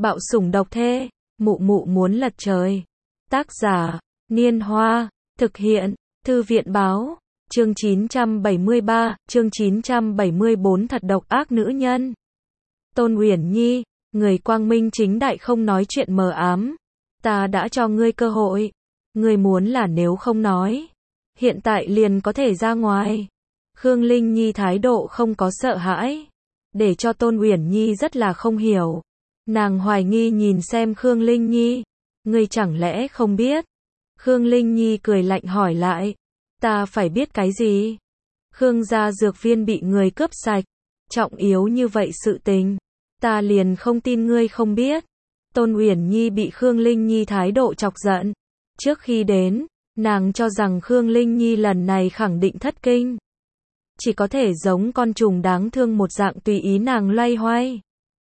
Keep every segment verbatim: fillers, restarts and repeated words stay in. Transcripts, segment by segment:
Bạo sủng độc thê, mụ mụ muốn lật trời. Tác giả, Niên Hoa, thực hiện, Thư viện báo, chương chín trăm bảy mươi ba, chương chín trăm bảy mươi bốn thật độc ác nữ nhân. Tôn Uyển Nhi, người quang minh chính đại không nói chuyện mờ ám. Ta đã cho ngươi cơ hội. Ngươi muốn là nếu không nói, hiện tại liền có thể ra ngoài. Khương Linh Nhi thái độ không có sợ hãi, để cho Tôn Uyển Nhi rất là không hiểu. Nàng hoài nghi nhìn xem Khương Linh Nhi, ngươi chẳng lẽ không biết? Khương Linh Nhi cười lạnh hỏi lại, ta phải biết cái gì? Khương gia dược viên bị người cướp sạch, trọng yếu như vậy sự tình, ta liền không tin ngươi không biết. Tôn Uyển Nhi bị Khương Linh Nhi thái độ chọc giận. Trước khi đến, nàng cho rằng Khương Linh Nhi lần này khẳng định thất kinh, chỉ có thể giống con trùng đáng thương một dạng tùy ý nàng loay hoay.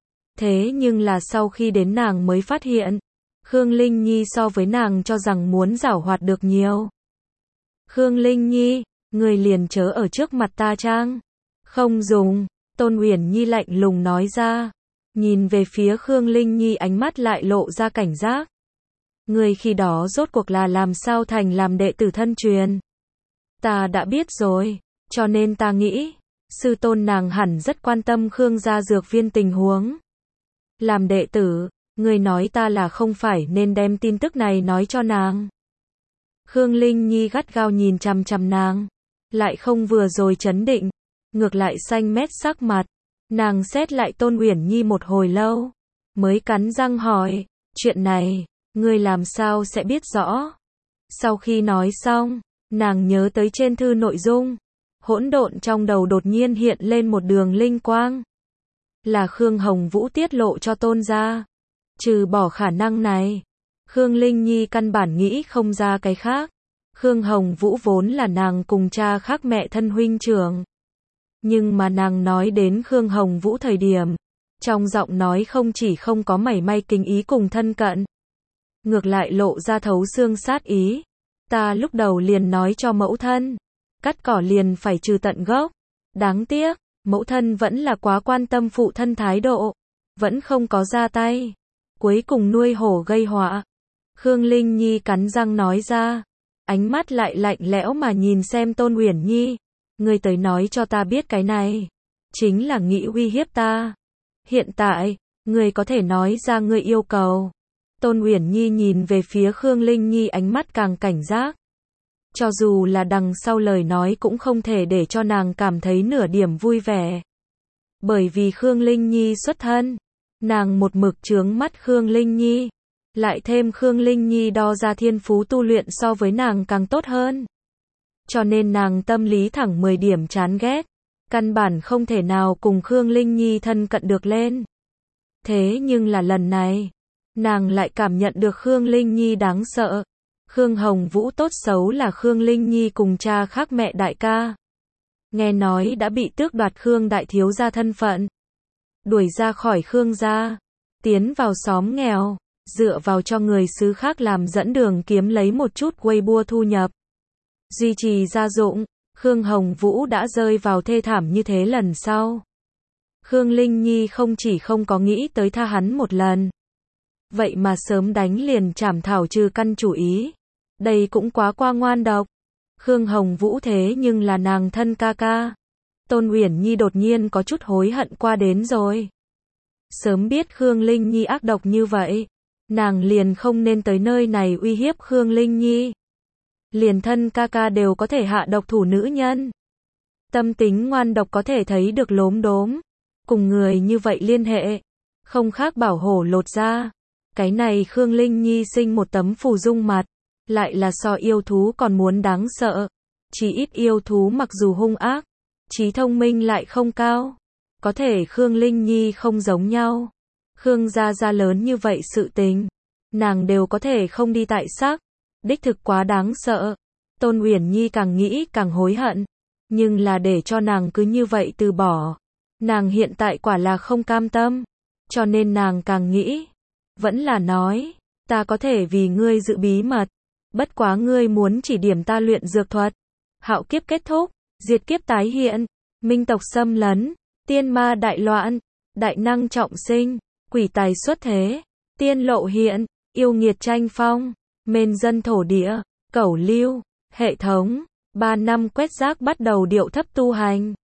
Thế nhưng là sau khi đến nàng mới phát hiện, Khương Linh Nhi so với nàng cho rằng muốn giảo hoạt được nhiều. Khương Linh Nhi, người liền chớ ở trước mặt ta trang. Không dùng, Tôn Uyển Nhi lạnh lùng nói ra. Nhìn về phía Khương Linh Nhi ánh mắt lại lộ ra cảnh giác. Người khi đó rốt cuộc là làm sao thành làm đệ tử thân truyền. Ta đã biết rồi, cho nên ta nghĩ, sư tôn nàng hẳn rất quan tâm Khương gia dược viên tình huống. Làm đệ tử, người nói ta là không phải nên đem tin tức này nói cho nàng. Khương Linh Nhi gắt gao nhìn chằm chằm nàng, lại không vừa rồi chấn định, ngược lại xanh mét sắc mặt. Nàng xét lại Tôn Uyển Nhi một hồi lâu, mới cắn răng hỏi, chuyện này, ngươi làm sao sẽ biết rõ? Sau khi nói xong, nàng nhớ tới trên thư nội dung, hỗn độn trong đầu đột nhiên hiện lên một đường linh quang. Là Khương Hồng Vũ tiết lộ cho Tôn gia. Trừ bỏ khả năng này, Khương Linh Nhi căn bản nghĩ không ra cái khác. Khương Hồng Vũ vốn là nàng cùng cha khác mẹ thân huynh trưởng. Nhưng mà nàng nói đến Khương Hồng Vũ thời điểm, trong giọng nói không chỉ không có mảy may kính ý cùng thân cận, ngược lại lộ ra thấu xương sát ý. Ta lúc đầu liền nói cho mẫu thân, cắt cỏ liền phải trừ tận gốc. Đáng tiếc, mẫu thân vẫn là quá quan tâm phụ thân thái độ, vẫn không có ra tay. Cuối cùng nuôi hổ gây họa. Khương Linh Nhi cắn răng nói ra, ánh mắt lại lạnh lẽo mà nhìn xem Tôn Uyển Nhi. Ngươi tới nói cho ta biết cái này, chính là nghĩ uy hiếp ta. Hiện tại, ngươi có thể nói ra ngươi yêu cầu. Tôn Uyển Nhi nhìn về phía Khương Linh Nhi ánh mắt càng cảnh giác. Cho dù là đằng sau lời nói cũng không thể để cho nàng cảm thấy nửa điểm vui vẻ. Bởi vì Khương Linh Nhi xuất thân, nàng một mực chướng mắt Khương Linh Nhi. Lại thêm Khương Linh Nhi đo ra thiên phú tu luyện so với nàng càng tốt hơn. Cho nên nàng tâm lý thẳng mười điểm chán ghét. Căn bản không thể nào cùng Khương Linh Nhi thân cận được lên. Thế nhưng là lần này, nàng lại cảm nhận được Khương Linh Nhi đáng sợ. Khương Hồng Vũ tốt xấu là Khương Linh Nhi cùng cha khác mẹ đại ca. Nghe nói đã bị tước đoạt Khương đại thiếu gia thân phận. Đuổi ra khỏi Khương gia. Tiến vào xóm nghèo. Dựa vào cho người xứ khác làm dẫn đường kiếm lấy một chút Weibo thu nhập. Duy trì gia dụng. Khương Hồng Vũ đã rơi vào thê thảm như thế lần sau. Khương Linh Nhi không chỉ không có nghĩ tới tha hắn một lần. Vậy mà sớm đánh liền trảm thảo trừ căn chủ ý. Đây cũng quá qua ngoan độc. Khương Hồng Vũ thế nhưng là nàng thân ca ca. Tôn Uyển Nhi đột nhiên có chút hối hận qua đến rồi. Sớm biết Khương Linh Nhi ác độc như vậy, nàng liền không nên tới nơi này uy hiếp Khương Linh Nhi. Liền thân ca ca đều có thể hạ độc thủ nữ nhân. Tâm tính ngoan độc có thể thấy được lốm đốm. Cùng người như vậy liên hệ, không khác bảo hổ lột da. Cái này Khương Linh Nhi sinh một tấm phù dung mặt, lại là so yêu thú còn muốn đáng sợ. Chỉ ít yêu thú mặc dù hung ác, trí thông minh lại không cao. Có thể Khương Linh Nhi không giống nhau. Khương gia gia lớn như vậy sự tình, nàng đều có thể không đi tại sắc. Đích thực quá đáng sợ. Tôn Uyển Nhi càng nghĩ càng hối hận. Nhưng là để cho nàng cứ như vậy từ bỏ. Nàng hiện tại quả là không cam tâm. Cho nên nàng càng nghĩ. Vẫn là nói. Ta có thể vì ngươi giữ bí mật. Bất quá ngươi muốn chỉ điểm ta luyện dược thuật. Hạo kiếp kết thúc. Diệt kiếp tái hiện. Minh tộc xâm lấn. Tiên ma đại loạn. Đại năng trọng sinh. Quỷ tài xuất thế. Tiên lộ hiện, yêu nghiệt tranh phong, mên dân thổ địa, cẩu lưu, hệ thống, ba năm quét rác bắt đầu điệu thấp tu hành.